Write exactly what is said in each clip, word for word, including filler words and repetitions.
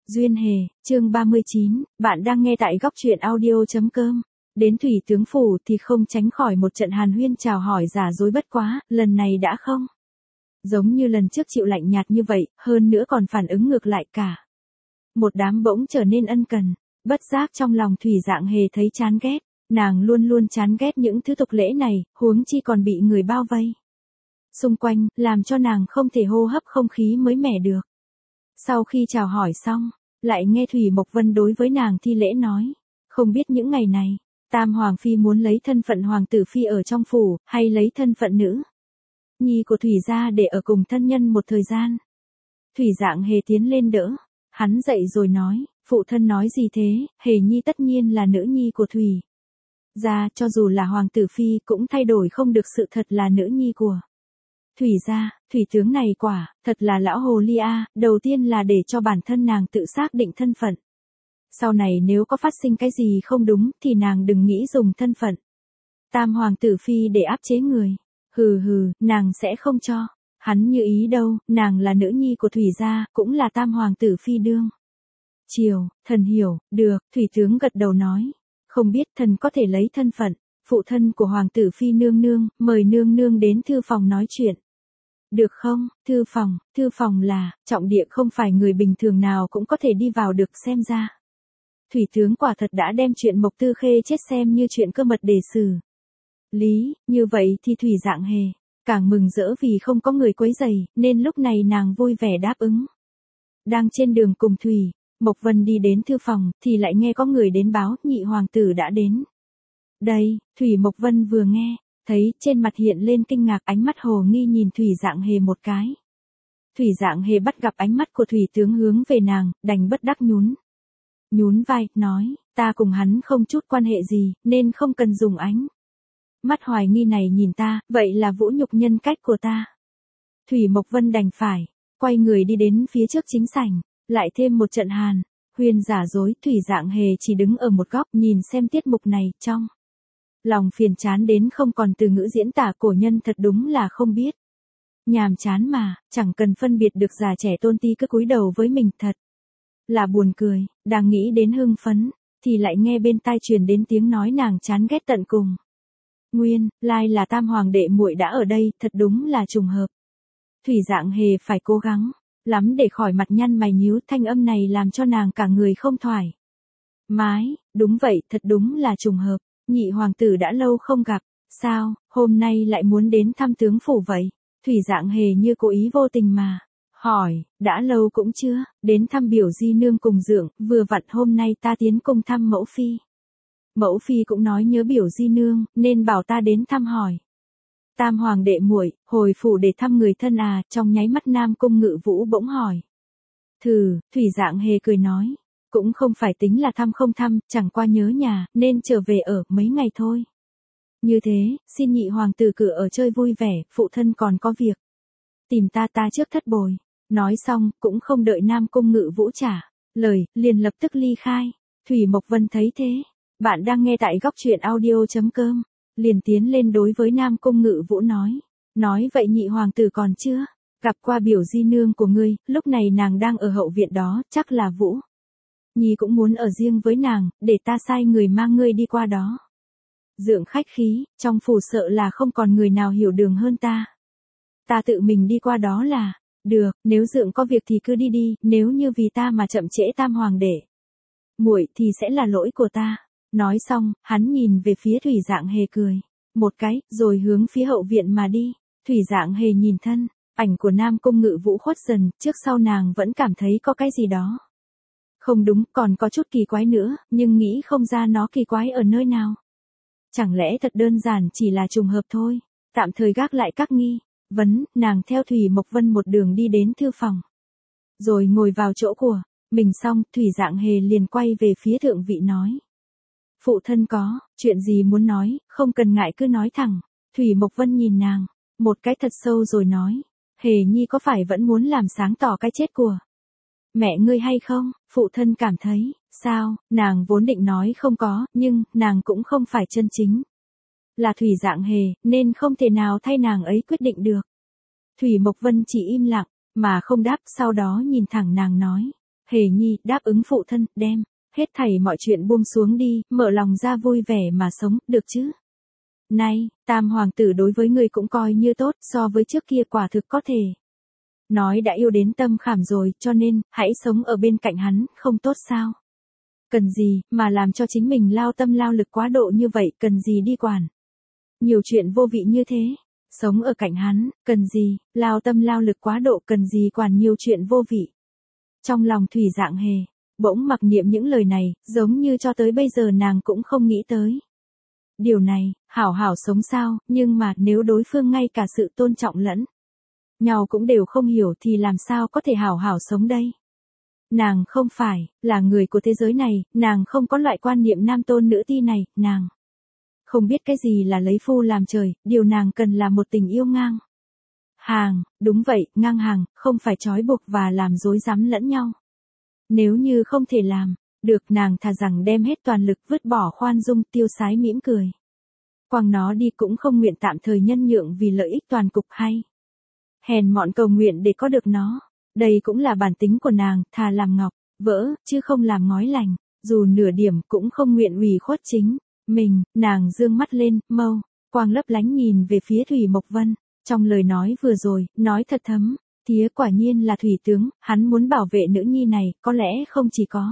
Duyên Hề, chương ba mươi chín, bạn đang nghe tại góc truyện audio.com. Đến Thủy Tướng Phủ thì không tránh khỏi một trận hàn huyên chào hỏi giả dối, bất quá, lần này đã không giống như lần trước chịu lạnh nhạt như vậy, hơn nữa còn phản ứng ngược lại cả. Một đám bỗng trở nên ân cần, bất giác trong lòng Thủy Dạng Hề thấy chán ghét, nàng luôn luôn chán ghét những thứ tục lễ này, huống chi còn bị người bao vây xung quanh, làm cho nàng không thể hô hấp không khí mới mẻ được. Sau khi chào hỏi xong, lại nghe Thủy Mộc Vân đối với nàng thi lễ nói, không biết những ngày này, Tam Hoàng Phi muốn lấy thân phận Hoàng tử Phi ở trong phủ, hay lấy thân phận nữ nhi của Thủy gia để ở cùng thân nhân một thời gian. Thủy Dạng Hề tiến lên đỡ, hắn dậy rồi nói, phụ thân nói gì thế, Hề nhi tất nhiên là nữ nhi của Thủy gia, cho dù là Hoàng tử Phi cũng thay đổi không được sự thật là nữ nhi của Thủy gia. Thủy tướng này quả, thật là lão hồ ly a, đầu tiên là để cho bản thân nàng tự xác định thân phận. Sau này nếu có phát sinh cái gì không đúng thì nàng đừng nghĩ dùng thân phận Tam Hoàng tử Phi để áp chế người. Hừ hừ, nàng sẽ không cho hắn như ý đâu, nàng là nữ nhi của Thủy gia, cũng là Tam Hoàng tử Phi đương chiều. Thần hiểu, được, Thủy tướng gật đầu nói, không biết thần có thể lấy thân phận phụ thân của Hoàng tử Phi nương nương, mời nương nương đến thư phòng nói chuyện. Được không? Thư phòng, thư phòng là, trọng địa không phải người bình thường nào cũng có thể đi vào được, xem ra Thủy tướng quả thật đã đem chuyện Mộc Tư Khê chết xem như chuyện cơ mật để xử lý, như vậy thì Thủy Dạng Hề càng mừng rỡ vì không có người quấy rầy, nên lúc này nàng vui vẻ đáp ứng. Đang trên đường cùng Thủy Mộc Vân đi đến thư phòng, thì lại nghe có người đến báo, nhị hoàng tử đã đến đây. Thủy Mộc Vân vừa nghe, thấy trên mặt hiện lên kinh ngạc, ánh mắt hồ nghi nhìn Thủy Dạng Hề một cái. Thủy Dạng Hề bắt gặp ánh mắt của Thủy tướng hướng về nàng, đành bất đắc nhún nhún vai, nói, ta cùng hắn không chút quan hệ gì, nên không cần dùng ánh mắt hoài nghi này nhìn ta, vậy là vũ nhục nhân cách của ta. Thủy Mộc Vân đành phải quay người đi đến phía trước chính sảnh, lại thêm một trận hàn huyên giả dối. Thủy Dạng Hề chỉ đứng ở một góc nhìn xem tiết mục này, trong lòng phiền chán đến không còn từ ngữ diễn tả, cổ nhân thật đúng là không biết nhàm chán mà, chẳng cần phân biệt được già trẻ tôn ti cứ cúi đầu với mình, thật là buồn cười. Đang nghĩ đến hưng phấn, thì lại nghe bên tai truyền đến tiếng nói nàng chán ghét tận cùng. Nguyên lai là Tam Hoàng đệ muội đã ở đây, thật đúng là trùng hợp. Thủy Dạng Hề phải cố gắng lắm để khỏi mặt nhăn mày nhíu, thanh âm này làm cho nàng cả người không thoải mái. Đúng vậy, thật đúng là trùng hợp, nhị hoàng tử đã lâu không gặp, sao, hôm nay lại muốn đến thăm tướng phủ vậy? Thủy Dạng Hề như cố ý vô tình mà hỏi, đã lâu cũng chưa, đến thăm biểu di nương cùng dượng, vừa vặn hôm nay ta tiến cùng thăm mẫu phi. Mẫu phi cũng nói nhớ biểu di nương, nên bảo ta đến thăm hỏi. Tam Hoàng đệ muội, hồi phủ để thăm người thân à? Trong nháy mắt Nam Cung Ngự Vũ bỗng hỏi. Thử, Thủy Dạng Hề cười nói, cũng không phải tính là thăm không thăm, chẳng qua nhớ nhà, nên trở về ở mấy ngày thôi. Như thế, xin nhị hoàng tử cứ ở chơi vui vẻ, phụ thân còn có việc tìm ta ta trước thất bồi. Nói xong, cũng không đợi Nam Cung Ngự Vũ trả lời, liền lập tức ly khai. Thủy Mộc Vân thấy thế, bạn đang nghe tại góc truyện audio.com, liền tiến lên đối với Nam Cung Ngự Vũ nói, nói vậy nhị hoàng tử còn chưa gặp qua biểu di nương của ngươi, lúc này nàng đang ở hậu viện đó, chắc là Vũ Nhi cũng muốn ở riêng với nàng, để ta sai người mang ngươi đi qua đó. Dượng khách khí, trong phủ sợ là không còn người nào hiểu đường hơn ta. Ta tự mình đi qua đó là được, nếu dượng có việc thì cứ đi đi, nếu như vì ta mà chậm trễ Tam Hoàng đệ muội thì sẽ là lỗi của ta. Nói xong, hắn nhìn về phía Thủy Dạng Hề cười một cái, rồi hướng phía hậu viện mà đi. Thủy Dạng Hề nhìn thân ảnh của Nam Cung Ngự Vũ khuất dần, trước sau nàng vẫn cảm thấy có cái gì đó không đúng, còn có chút kỳ quái nữa, nhưng nghĩ không ra nó kỳ quái ở nơi nào. Chẳng lẽ thật đơn giản chỉ là trùng hợp thôi? Tạm thời gác lại các nghi vấn, nàng theo Thủy Mộc Vân một đường đi đến thư phòng, rồi ngồi vào chỗ của mình. Xong, Thủy Dạng Hề liền quay về phía thượng vị nói, phụ thân có chuyện gì muốn nói, không cần ngại cứ nói thẳng. Thủy Mộc Vân nhìn nàng một cái thật sâu rồi nói, Hề nhi có phải vẫn muốn làm sáng tỏ cái chết của mẹ ngươi hay không? Phụ thân cảm thấy, sao? Nàng vốn định nói không có, nhưng nàng cũng không phải chân chính là Thủy Dạng Hề, nên không thể nào thay nàng ấy quyết định được. Thủy Mộc Vân chỉ im lặng mà không đáp, sau đó nhìn thẳng nàng nói, Hề Nhi đáp ứng phụ thân, đem hết thảy mọi chuyện buông xuống đi, mở lòng ra vui vẻ mà sống, được chứ? Này, tam hoàng tử đối với ngươi cũng coi như tốt, so với trước kia quả thực có thể. Nói đã yêu đến tâm khảm rồi, cho nên, hãy sống ở bên cạnh hắn, không tốt sao? Cần gì, mà làm cho chính mình lao tâm lao lực quá độ như vậy, cần gì đi quản? Nhiều chuyện vô vị như thế. Sống ở cạnh hắn, cần gì, lao tâm lao lực quá độ, cần gì quản nhiều chuyện vô vị. Trong lòng Thủy Dạng Hề, bỗng mặc niệm những lời này, giống như cho tới bây giờ nàng cũng không nghĩ tới. Điều này, hảo hảo sống sao, nhưng mà nếu đối phương ngay cả sự tôn trọng lẫn nhau cũng đều không hiểu thì làm sao có thể hảo hảo sống đây? Nàng không phải là người của thế giới này, nàng không có loại quan niệm nam tôn nữ ti này, nàng không biết cái gì là lấy phu làm trời, điều nàng cần là một tình yêu ngang hàng, đúng vậy, ngang hàng, không phải trói buộc và làm dối rắm lẫn nhau. Nếu như không thể làm được, nàng thà rằng đem hết toàn lực vứt bỏ khoan dung, tiêu sái mỉm cười. Quăng nó đi cũng không nguyện tạm thời nhân nhượng vì lợi ích toàn cục hay. Hèn mọn cầu nguyện để có được nó. Đây cũng là bản tính của nàng, thà làm ngọc, vỡ, chứ không làm ngói lành. Dù nửa điểm cũng không nguyện ủy khuất chính mình, nàng dương mắt lên, mâu, quang lấp lánh nhìn về phía Thủy Mộc Vân. Trong lời nói vừa rồi, nói thật thấm, tía quả nhiên là thủy tướng, hắn muốn bảo vệ nữ nhi này, có lẽ không chỉ có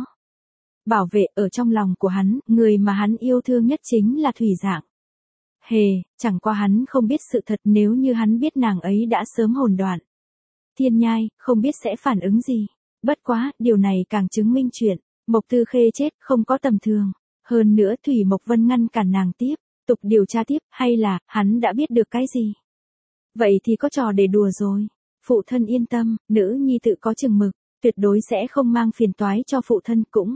bảo vệ ở trong lòng của hắn, người mà hắn yêu thương nhất chính là Thủy Dạng Hề, chẳng qua hắn không biết sự thật, nếu như hắn biết nàng ấy đã sớm hồn đoạn thiên nhai, không biết sẽ phản ứng gì. Bất quá, điều này càng chứng minh chuyện Mộc Tư Khê chết không có tầm thường. Hơn nữa Thủy Mộc Vân ngăn cản nàng tiếp tục điều tra tiếp, hay là hắn đã biết được cái gì? Vậy thì có trò để đùa rồi. Phụ thân yên tâm, nữ nhi tự có chừng mực, tuyệt đối sẽ không mang phiền toái cho phụ thân, cũng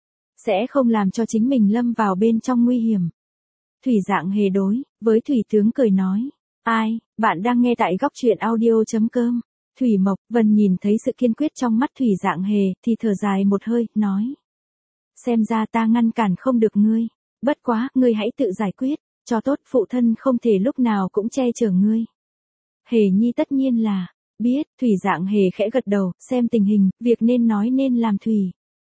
sẽ không làm cho chính mình lâm vào bên trong nguy hiểm. Thủy Dạng Hề đối với Thủy tướng cười nói. Ai, bạn đang nghe tại góc truyện audio.com. Thủy Mộc Vân nhìn thấy sự kiên quyết trong mắt Thủy Dạng Hề thì thở dài một hơi, nói. Xem ra ta ngăn cản không được ngươi. Bất quá, ngươi hãy tự giải quyết, cho tốt, phụ thân không thể lúc nào cũng che chở ngươi. Hề Nhi tất nhiên là biết. Thủy Dạng Hề khẽ gật đầu, xem tình hình, việc nên nói nên làm. Thủy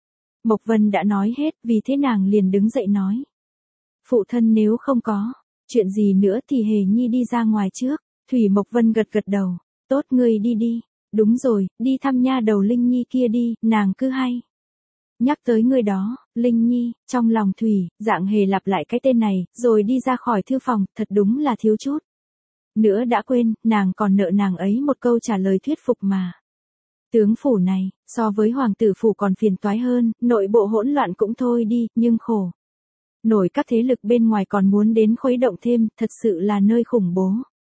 Mộc Vân đã nói hết, vì thế nàng liền đứng dậy nói. Phụ thân nếu không có chuyện gì nữa thì Hề Nhi đi ra ngoài trước. Thủy Mộc Vân gật gật đầu. Tốt, ngươi đi đi. Đúng rồi, đi thăm nha đầu Linh Nhi kia đi, nàng cứ hay nhắc tới người đó. Linh Nhi, trong lòng Thủy Dạng Hề lặp lại cái tên này, rồi đi ra khỏi thư phòng, thật đúng là thiếu chút nữa đã quên, nàng còn nợ nàng ấy một câu trả lời thuyết phục mà. Tướng phủ này, so với hoàng tử phủ còn phiền toái hơn, nội bộ hỗn loạn cũng thôi đi, nhưng khổ nổi các thế lực bên ngoài còn muốn đến khuấy động thêm, thật sự là nơi khủng bố.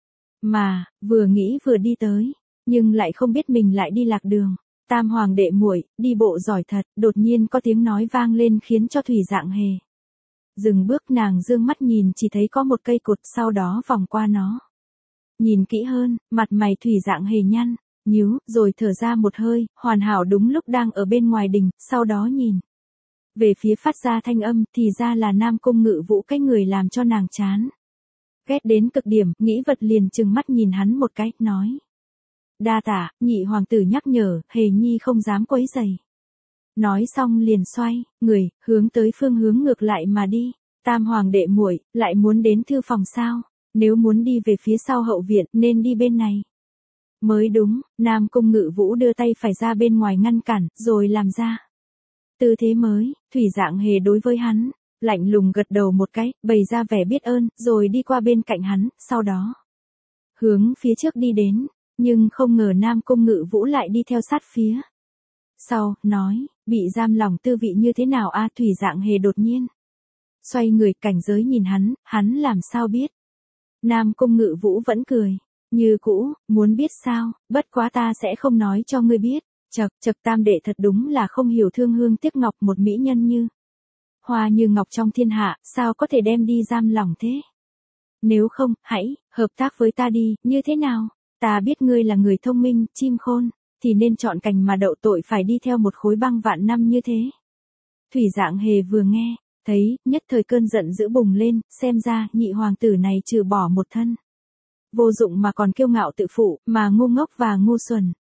Mà, vừa nghĩ vừa đi tới, nhưng lại không biết mình lại đi lạc đường. Tam hoàng đệ muội, đi bộ giỏi thật, đột nhiên có tiếng nói vang lên khiến cho Thủy Dạng Hề dừng bước, nàng dương mắt nhìn chỉ thấy có một cây cột, sau đó vòng qua nó. Nhìn kỹ hơn, mặt mày Thủy Dạng Hề nhăn nhíu, rồi thở ra một hơi, hoàn hảo đúng lúc đang ở bên ngoài đình, sau đó nhìn về phía phát ra thanh âm, thì ra là Nam Cung Ngự Vũ, cái người làm cho nàng chán ghét đến cực điểm, nghĩ vật liền trừng mắt nhìn hắn một cái, nói. Đa tạ, nhị hoàng tử nhắc nhở, Hề Nhi không dám quấy rầy. Nói xong liền xoay người, hướng tới phương hướng ngược lại mà đi. Tam hoàng đệ muội, lại muốn đến thư phòng sao? Nếu muốn đi về phía sau hậu viện, nên đi bên này mới đúng. Nam Cung Ngự Vũ đưa tay phải ra bên ngoài ngăn cản, rồi làm ra tư thế mới. Thủy Dạng Hề đối với hắn lạnh lùng gật đầu một cái, bày ra vẻ biết ơn, rồi đi qua bên cạnh hắn, sau đó hướng phía trước đi đến. Nhưng không ngờ Nam Cung Ngự Vũ lại đi theo sát phía sau, nói, bị giam lòng tư vị như thế nào a? Thủy Dạng Hề đột nhiên xoay người, cảnh giới nhìn hắn, hắn làm sao biết? Nam Cung Ngự Vũ vẫn cười như cũ, muốn biết sao? Bất quá ta sẽ không nói cho ngươi biết. Chậc, chậc, tam đệ thật đúng là không hiểu thương hương tiếc ngọc, một mỹ nhân như hoa như ngọc trong thiên hạ, sao có thể đem đi giam lòng thế? Nếu không, hãy hợp tác với ta đi, như thế nào? Ta biết ngươi là người thông minh, chim khôn, thì nên chọn cành mà đậu, tội phải đi theo một khối băng vạn năm như thế. Thủy Dạng Hề vừa nghe, thấy, nhất thời cơn giận dữ bùng lên, xem ra, nhị hoàng tử này trừ bỏ một thân vô dụng mà còn kiêu ngạo tự phụ, mà ngu ngốc và ngu xuẩn.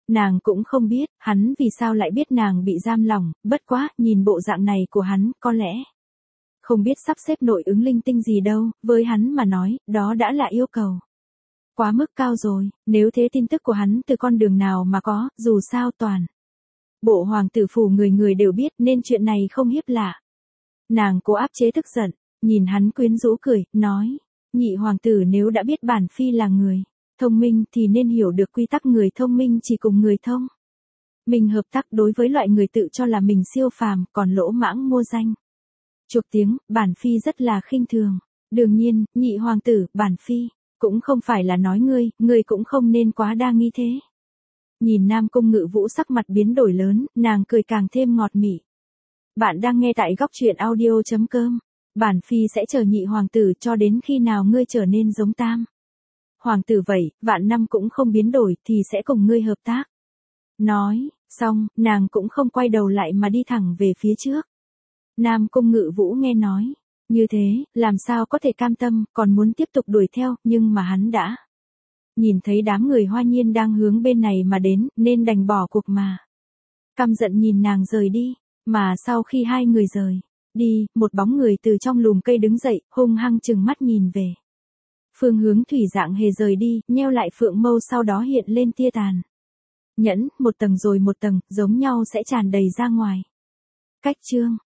Nàng cũng không biết, hắn vì sao lại biết nàng bị giam lỏng, bất quá, nhìn bộ dạng này của hắn, có lẽ không biết sắp xếp nội ứng linh tinh gì đâu, với hắn mà nói, đó đã là yêu cầu quá mức cao rồi, nếu thế tin tức của hắn từ con đường nào mà có, dù sao toàn bộ hoàng tử phủ người người đều biết nên chuyện này không hiếp lạ. Nàng cố áp chế tức giận, nhìn hắn quyến rũ cười, nói, nhị hoàng tử nếu đã biết bản phi là người thông minh thì nên hiểu được quy tắc người thông minh chỉ cùng người thông mình hợp tác, đối với loại người tự cho là mình siêu phàm, còn lỗ mãng mua danh chuộc tiếng, bản phi rất là khinh thường. Đương nhiên, nhị hoàng tử, bản phi cũng không phải là nói ngươi, ngươi cũng không nên quá đa nghi thế. Nhìn Nam Cung Ngự Vũ sắc mặt biến đổi lớn, nàng cười càng thêm ngọt mị. Bạn đang nghe tại góc truyện audio chấm com. Bản phi sẽ chờ nhị hoàng tử cho đến khi nào ngươi trở nên giống tam hoàng tử vậy, vạn năm cũng không biến đổi thì sẽ cùng ngươi hợp tác. Nói, xong, nàng cũng không quay đầu lại mà đi thẳng về phía trước. Nam Cung Ngự Vũ nghe nói như thế, làm sao có thể cam tâm, còn muốn tiếp tục đuổi theo, nhưng mà hắn đã nhìn thấy đám người Hoa Nhiên đang hướng bên này mà đến, nên đành bỏ cuộc mà. Căm giận nhìn nàng rời đi, mà sau khi hai người rời đi, một bóng người từ trong lùm cây đứng dậy, hung hăng trừng mắt nhìn về phương hướng Thủy Dạng Hề rời đi, nheo lại phượng mâu, sau đó hiện lên tia tàn nhẫn, một tầng rồi một tầng, giống nhau sẽ tràn đầy ra ngoài. Cách chương